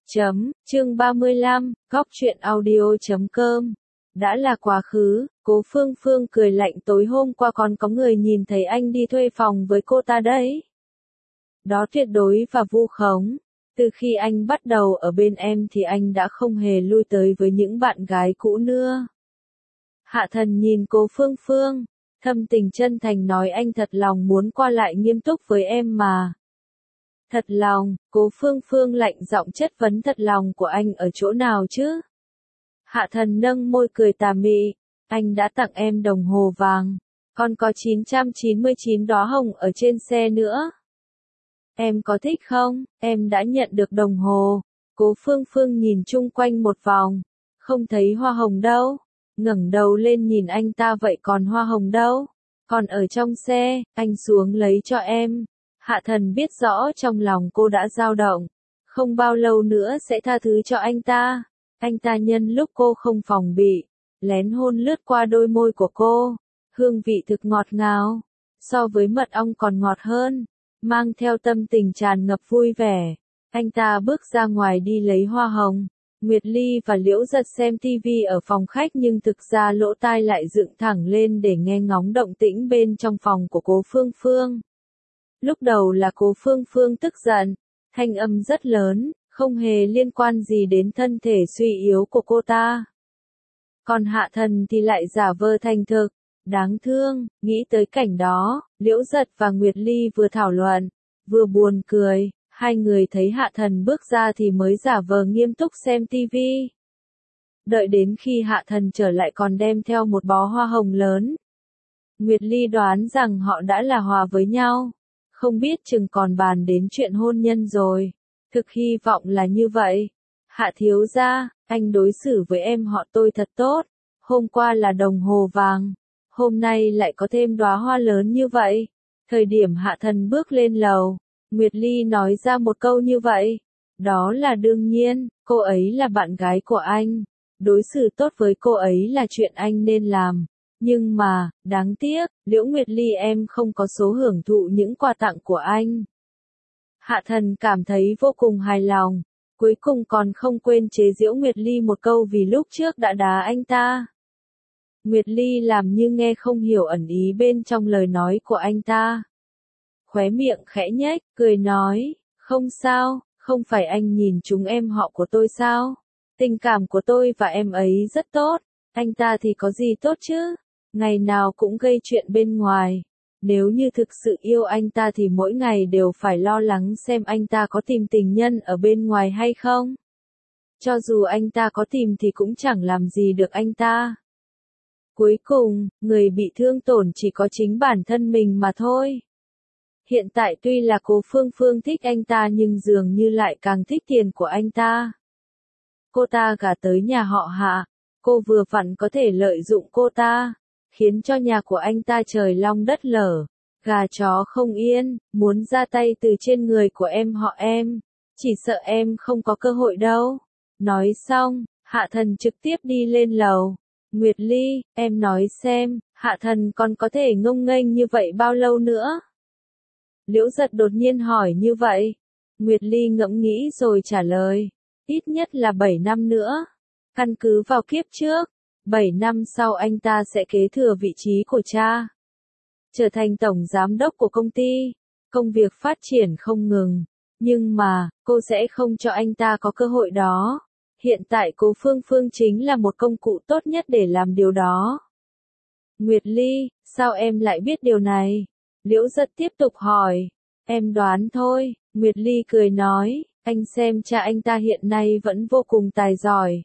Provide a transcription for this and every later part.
Chương 35, Góc truyện audio.com. Đã là quá khứ, Cố Phương Phương cười lạnh, tối hôm qua còn có người nhìn thấy anh đi thuê phòng với cô ta đấy. Đó tuyệt đối và vu khống. Từ khi anh bắt đầu ở bên em thì anh đã không hề lui tới với những bạn gái cũ nữa. Hạ Thần nhìn Cố Phương Phương, thâm tình chân thành nói, anh thật lòng muốn qua lại nghiêm túc với em mà. Thật lòng, Cố Phương Phương lạnh giọng chất vấn, thật lòng của anh ở chỗ nào chứ? Hạ Thần nâng môi cười tà mị, anh đã tặng em đồng hồ vàng, còn có 999 đóa hồng ở trên xe nữa. Em có thích không? Em đã nhận được đồng hồ. Cố Phương Phương nhìn chung quanh một vòng, không thấy hoa hồng đâu. Ngẩng đầu lên nhìn anh ta, vậy còn hoa hồng đâu? Còn ở trong xe, anh xuống lấy cho em. Hạ Thần biết rõ trong lòng cô đã dao động, không bao lâu nữa sẽ tha thứ cho anh ta. Anh ta nhân lúc cô không phòng bị, lén hôn lướt qua đôi môi của cô. Hương vị thực ngọt ngào, so với mật ong còn ngọt hơn. Mang theo tâm tình tràn ngập vui vẻ, anh ta bước ra ngoài đi lấy hoa hồng. Nguyệt Ly và Liễu Giật xem TV ở phòng khách, nhưng thực ra lỗ tai lại dựng thẳng lên để nghe ngóng động tĩnh bên trong phòng của Cố Phương Phương. Lúc đầu là Cố Phương Phương tức giận, thanh âm rất lớn, không hề liên quan gì đến thân thể suy yếu của cô ta. Còn Hạ Thần thì lại giả vờ thành thực, đáng thương. Nghĩ tới cảnh đó, Liễu Giật và Nguyệt Ly vừa thảo luận, vừa buồn cười. Hai người thấy Hạ Thần bước ra thì mới giả vờ nghiêm túc xem TV. Đợi đến khi Hạ Thần trở lại còn đem theo một bó hoa hồng lớn. Nguyệt Ly đoán rằng họ đã là hòa với nhau, không biết chừng còn bàn đến chuyện hôn nhân rồi. Thực hy vọng là như vậy. Hạ thiếu gia, anh đối xử với em họ tôi thật tốt. Hôm qua là đồng hồ vàng, hôm nay lại có thêm đóa hoa lớn như vậy. Thời điểm Hạ Thần bước lên lầu, Nguyệt Ly nói ra một câu như vậy. Đó là đương nhiên, cô ấy là bạn gái của anh. Đối xử tốt với cô ấy là chuyện anh nên làm. Nhưng mà, đáng tiếc, Liễu Nguyệt Ly em không có số hưởng thụ những quà tặng của anh. Hạ Thần cảm thấy vô cùng hài lòng, cuối cùng còn không quên chế giễu Nguyệt Ly một câu vì lúc trước đã đá anh ta. Nguyệt Ly làm như nghe không hiểu ẩn ý bên trong lời nói của anh ta. Khóe miệng khẽ nhếch, cười nói, không sao, không phải anh nhìn chúng em họ của tôi sao? Tình cảm của tôi và em ấy rất tốt, anh ta thì có gì tốt chứ? Ngày nào cũng gây chuyện bên ngoài. Nếu như thực sự yêu anh ta thì mỗi ngày đều phải lo lắng xem anh ta có tìm tình nhân ở bên ngoài hay không. Cho dù anh ta có tìm thì cũng chẳng làm gì được anh ta. Cuối cùng, người bị thương tổn chỉ có chính bản thân mình mà thôi. Hiện tại tuy là Cố Phương Phương thích anh ta nhưng dường như lại càng thích tiền của anh ta. Cô ta gả tới nhà họ Hạ, cô vừa vặn có thể lợi dụng cô ta, khiến cho nhà của anh ta trời long đất lở, gà chó không yên, muốn ra tay từ trên người của em họ em, chỉ sợ em không có cơ hội đâu. Nói xong, Hạ Thần trực tiếp đi lên lầu. Nguyệt Ly, em nói xem, Hạ Thần còn có thể ngông nghênh như vậy bao lâu nữa? Liễu Giật đột nhiên hỏi như vậy. Nguyệt Ly ngẫm nghĩ rồi trả lời, ít nhất là 7 năm nữa. Căn cứ vào kiếp trước, 7 năm sau anh ta sẽ kế thừa vị trí của cha, trở thành tổng giám đốc của công ty. Công việc phát triển không ngừng, nhưng mà, cô sẽ không cho anh ta có cơ hội đó. Hiện tại Cố Phương Phương chính là một công cụ tốt nhất để làm điều đó. Nguyệt Ly, sao em lại biết điều này? Liễu Giật tiếp tục hỏi. Em đoán thôi, Nguyệt Ly cười nói, anh xem cha anh ta hiện nay vẫn vô cùng tài giỏi.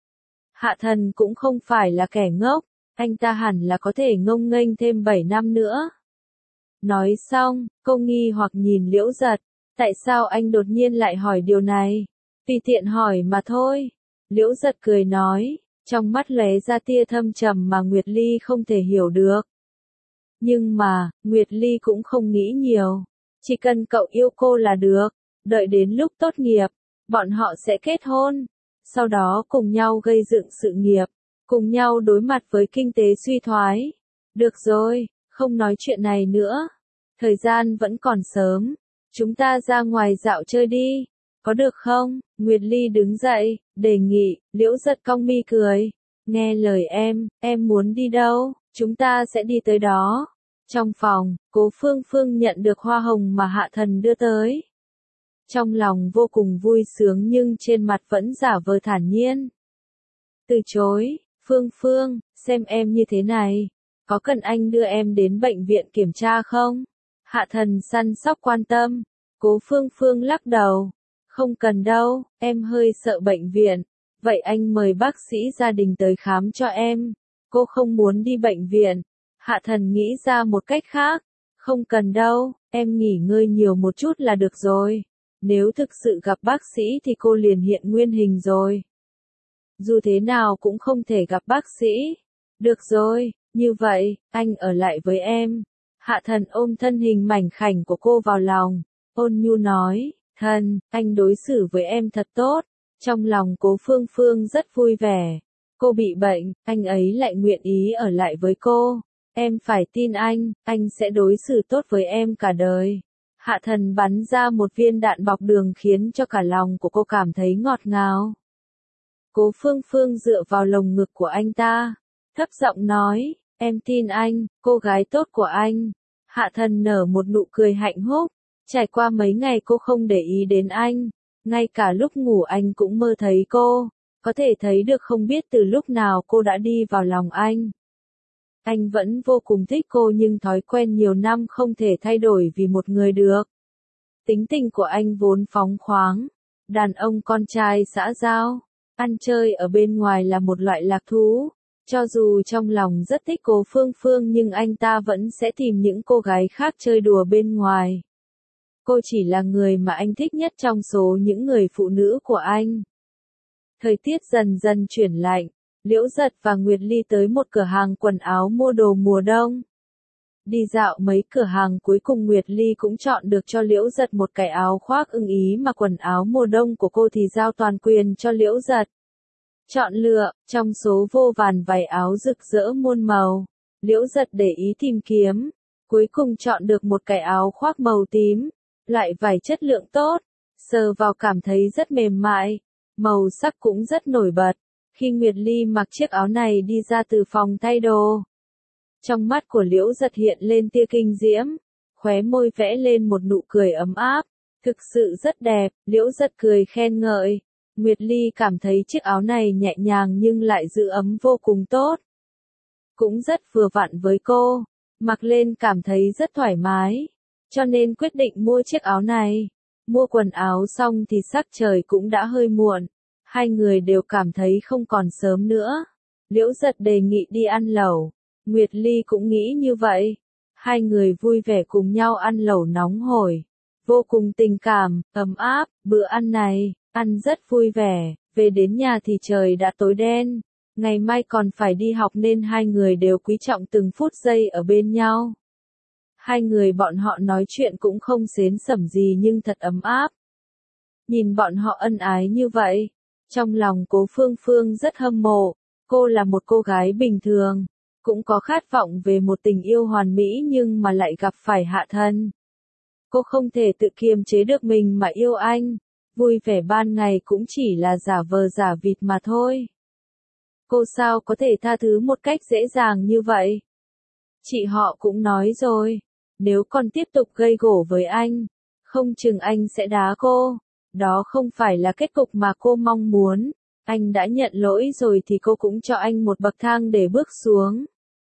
Hạ Thần cũng không phải là kẻ ngốc, anh ta hẳn là có thể ngông nghênh thêm 7 năm nữa. Nói xong, cô nghi hoặc nhìn Liễu Giật, tại sao anh đột nhiên lại hỏi điều này? Tùy tiện hỏi mà thôi. Liễu Giật cười nói, trong mắt lóe ra tia thâm trầm mà Nguyệt Ly không thể hiểu được. Nhưng mà, Nguyệt Ly cũng không nghĩ nhiều. Chỉ cần cậu yêu cô là được. Đợi đến lúc tốt nghiệp, bọn họ sẽ kết hôn. Sau đó cùng nhau gây dựng sự nghiệp. Cùng nhau đối mặt với kinh tế suy thoái. Được rồi, không nói chuyện này nữa. Thời gian vẫn còn sớm. Chúng ta ra ngoài dạo chơi đi. có được không? Nguyệt Ly đứng dậy, đề nghị, Liễu Giật cong mi cười. Nghe lời em muốn đi đâu, chúng ta sẽ đi tới đó. Trong phòng, Cố Phương Phương nhận được hoa hồng mà Hạ Thần đưa tới. Trong lòng vô cùng vui sướng nhưng trên mặt vẫn giả vờ thản nhiên. Từ chối, Phương Phương, xem em như thế này, có cần anh đưa em đến bệnh viện kiểm tra không? Hạ Thần săn sóc quan tâm. Cố Phương Phương lắc đầu. Không cần đâu, em hơi sợ bệnh viện. Vậy anh mời bác sĩ gia đình tới khám cho em. Cô không muốn đi bệnh viện. Hạ Thần nghĩ ra một cách khác. Không cần đâu, em nghỉ ngơi nhiều một chút là được rồi. Nếu thực sự gặp bác sĩ thì cô liền hiện nguyên hình rồi. Dù thế nào cũng không thể gặp bác sĩ. Được rồi, như vậy, anh ở lại với em. Hạ Thần ôm thân hình mảnh khảnh của cô vào lòng. Ôn nhu nói, Thần, anh đối xử với em thật tốt. Trong lòng Cố Phương Phương rất vui vẻ. Cô bị bệnh, anh ấy lại nguyện ý ở lại với cô. Em phải tin anh sẽ đối xử tốt với em cả đời. Hạ Thần bắn ra một viên đạn bọc đường khiến cho cả lòng của cô cảm thấy ngọt ngào. Cố Phương Phương dựa vào lồng ngực của anh ta, thấp giọng nói, em tin anh, cô gái tốt của anh. Hạ Thần nở một nụ cười hạnh phúc. Trải qua mấy ngày cô không để ý đến anh, ngay cả lúc ngủ anh cũng mơ thấy cô, có thể thấy được không biết từ lúc nào cô đã đi vào lòng anh. Anh vẫn vô cùng thích cô nhưng thói quen nhiều năm không thể thay đổi vì một người được. Tính tình của anh vốn phóng khoáng, đàn ông con trai xã giao, ăn chơi ở bên ngoài là một loại lạc thú. Cho dù trong lòng rất thích Cố Phương Phương nhưng anh ta vẫn sẽ tìm những cô gái khác chơi đùa bên ngoài. Cô chỉ là người mà anh thích nhất trong số những người phụ nữ của anh. Thời tiết dần dần chuyển lạnh, Liễu Giật và Nguyệt Ly tới một cửa hàng quần áo mua đồ mùa đông. Đi dạo mấy cửa hàng cuối cùng Nguyệt Ly cũng chọn được cho Liễu Giật một cái áo khoác ưng ý mà quần áo mùa đông của cô thì giao toàn quyền cho Liễu Giật. Chọn lựa, trong số vô vàn váy áo rực rỡ muôn màu, Liễu Giật để ý tìm kiếm, cuối cùng chọn được một cái áo khoác màu tím, loại vải chất lượng tốt, sờ vào cảm thấy rất mềm mại, màu sắc cũng rất nổi bật. Khi Nguyệt Ly mặc chiếc áo này đi ra từ phòng thay đồ, trong mắt của Liễu Giật hiện lên tia kinh diễm, khóe môi vẽ lên một nụ cười ấm áp, thực sự rất đẹp. Liễu Giật cười khen ngợi. Nguyệt Ly cảm thấy chiếc áo này nhẹ nhàng nhưng lại giữ ấm vô cùng tốt. Cũng rất vừa vặn với cô, mặc lên cảm thấy rất thoải mái, cho nên quyết định mua chiếc áo này. Mua quần áo xong thì sắc trời cũng đã hơi muộn, hai người đều cảm thấy không còn sớm nữa. Liễu Giật đề nghị đi ăn lẩu, Nguyệt Ly cũng nghĩ như vậy. Hai người vui vẻ cùng nhau ăn lẩu nóng hổi, vô cùng tình cảm, ấm áp. Bữa ăn này, ăn rất vui vẻ, về đến nhà thì trời đã tối đen. Ngày mai còn phải đi học nên hai người đều quý trọng từng phút giây ở bên nhau. Hai người bọn họ nói chuyện cũng không xến xẩm gì nhưng thật ấm áp. Nhìn bọn họ ân ái như vậy, trong lòng Cố Phương Phương rất hâm mộ. Cô là một cô gái bình thường, cũng có khát vọng về một tình yêu hoàn mỹ nhưng mà lại gặp phải Hạ Thần. Cô không thể tự kiềm chế được mình mà yêu anh. Vui vẻ ban ngày cũng chỉ là giả vờ giả vịt mà thôi. Cô sao có thể tha thứ một cách dễ dàng như vậy? Chị họ cũng nói rồi, nếu còn tiếp tục gây gổ với anh, không chừng anh sẽ đá cô. Đó không phải là kết cục mà cô mong muốn. Anh đã nhận lỗi rồi thì cô cũng cho anh một bậc thang để bước xuống.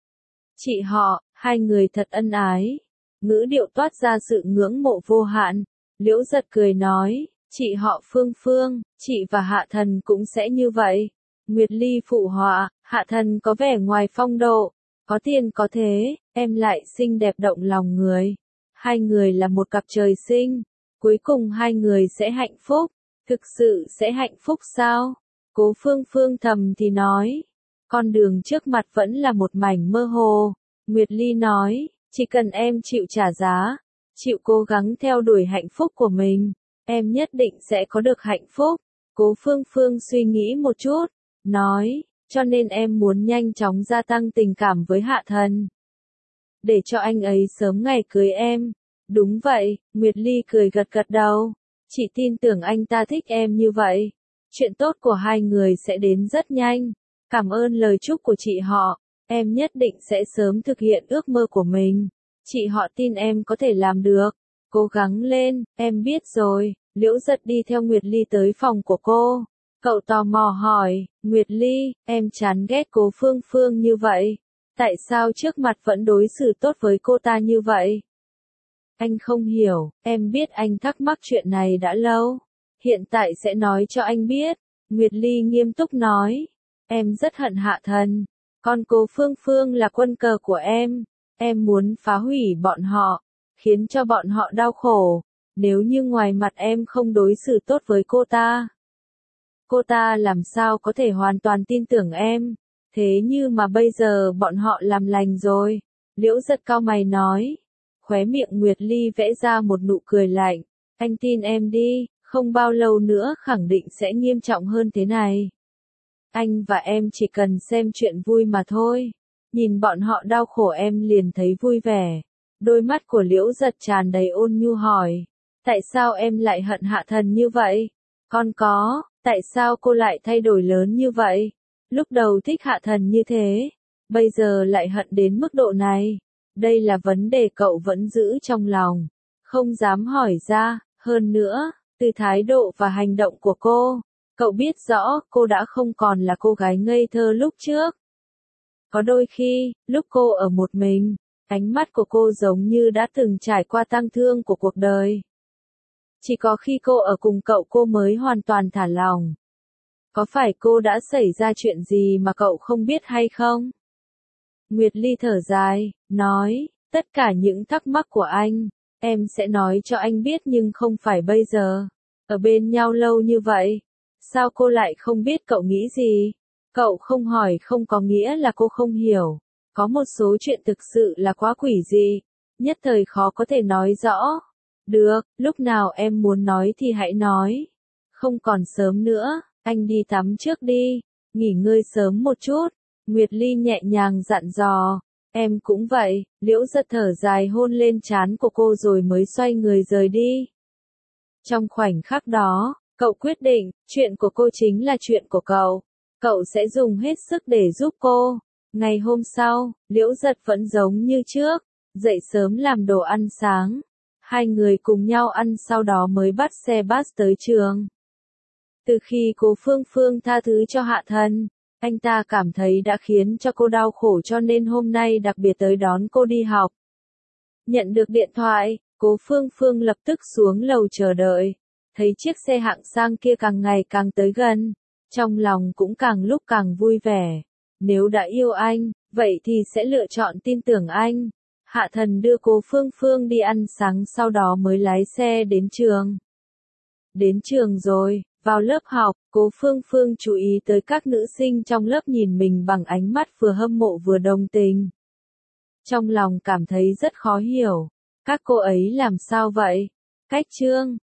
Chị họ, hai người thật ân ái. Ngữ điệu toát ra sự ngưỡng mộ vô hạn. Liễu Giật cười nói, chị họ Phương Phương, chị và Hạ Thần cũng sẽ như vậy. Nguyệt Ly phụ họa, Hạ Thần có vẻ ngoài phong độ, có tiền có thế, em lại xinh đẹp động lòng người. Hai người là một cặp trời sinh, cuối cùng hai người sẽ hạnh phúc. Thực sự sẽ hạnh phúc sao? Cố Phương Phương thầm thì nói. Con đường trước mặt vẫn là một mảnh mơ hồ. Nguyệt Ly nói, chỉ cần em chịu trả giá, chịu cố gắng theo đuổi hạnh phúc của mình, em nhất định sẽ có được hạnh phúc. Cố Phương Phương suy nghĩ một chút, nói, cho nên em muốn nhanh chóng gia tăng tình cảm với Hạ Thần, để cho anh ấy sớm ngày cưới em. Đúng vậy, Nguyệt Ly cười gật gật đầu. Chị tin tưởng anh ta thích em như vậy. Chuyện tốt của hai người sẽ đến rất nhanh. Cảm ơn lời chúc của chị họ. Em nhất định sẽ sớm thực hiện ước mơ của mình. Chị họ tin em có thể làm được. Cố gắng lên, em biết rồi. Liễu Giật đi theo Nguyệt Ly tới phòng của cô. Cậu tò mò hỏi, Nguyệt Ly, em chán ghét Cố Phương Phương như vậy. Tại sao trước mặt vẫn đối xử tốt với cô ta như vậy? Anh không hiểu, em biết anh thắc mắc chuyện này đã lâu. Hiện tại sẽ nói cho anh biết. Nguyệt Ly nghiêm túc nói. Em rất hận Hạ Thần. Còn Cố Phương Phương là quân cờ của em. Em muốn phá hủy bọn họ. Khiến cho bọn họ đau khổ. Nếu như ngoài mặt em không đối xử tốt với cô ta làm sao có thể hoàn toàn tin tưởng em. Thế như mà bây giờ bọn họ làm lành rồi. Liễu Giật cau mày nói. Khóe miệng Nguyệt Ly vẽ ra một nụ cười lạnh. Anh tin em đi, không bao lâu nữa khẳng định sẽ nghiêm trọng hơn thế này. Anh và em chỉ cần xem chuyện vui mà thôi. Nhìn bọn họ đau khổ em liền thấy vui vẻ. Đôi mắt của Liễu Giật tràn đầy ôn nhu hỏi. Tại sao em lại hận Hạ Thần như vậy? Tại sao cô lại thay đổi lớn như vậy? Lúc đầu thích Hạ Thần như thế, bây giờ lại hận đến mức độ này. Đây là vấn đề cậu vẫn giữ trong lòng, không dám hỏi ra. Hơn nữa, từ thái độ và hành động của cô, cậu biết rõ cô đã không còn là cô gái ngây thơ lúc trước. Có đôi khi, lúc cô ở một mình, ánh mắt của cô giống như đã từng trải qua tang thương của cuộc đời. Chỉ có khi cô ở cùng cậu cô mới hoàn toàn thả lỏng. Có phải cô đã xảy ra chuyện gì mà cậu không biết hay không? Nguyệt Ly thở dài, nói, tất cả những thắc mắc của anh, em sẽ nói cho anh biết nhưng không phải bây giờ. Ở bên nhau lâu như vậy, sao cô lại không biết cậu nghĩ gì? Cậu không hỏi không có nghĩa là cô không hiểu. Có một số chuyện thực sự là quá quỷ dị, nhất thời khó có thể nói rõ. Được, lúc nào em muốn nói thì hãy nói. Không còn sớm nữa, anh đi tắm trước đi, nghỉ ngơi sớm một chút. Nguyệt Ly nhẹ nhàng dặn dò. Em cũng vậy. Liễu Giật thở dài hôn lên trán của cô rồi mới xoay người rời đi. Trong khoảnh khắc đó, cậu quyết định, chuyện của cô chính là chuyện của cậu. Cậu sẽ dùng hết sức để giúp cô. Ngày hôm sau, Liễu Giật vẫn giống như trước, dậy sớm làm đồ ăn sáng. Hai người cùng nhau ăn sau đó mới bắt xe bus tới trường. Từ khi Cố Phương Phương tha thứ cho Hạ Thần, anh ta cảm thấy đã khiến cho cô đau khổ cho nên hôm nay đặc biệt tới đón cô đi học. Nhận được điện thoại, Cố Phương Phương lập tức xuống lầu chờ đợi. Thấy chiếc xe hạng sang kia càng ngày càng tới gần, trong lòng cũng càng lúc càng vui vẻ. Nếu đã yêu anh, vậy thì sẽ lựa chọn tin tưởng anh. Hạ Thần đưa Cố Phương Phương đi ăn sáng sau đó mới lái xe đến trường. Đến trường rồi, vào lớp học, Cố Phương Phương chú ý tới các nữ sinh trong lớp nhìn mình bằng ánh mắt vừa hâm mộ vừa đồng tình. Trong lòng cảm thấy rất khó hiểu. Các cô ấy làm sao vậy? Cách trương,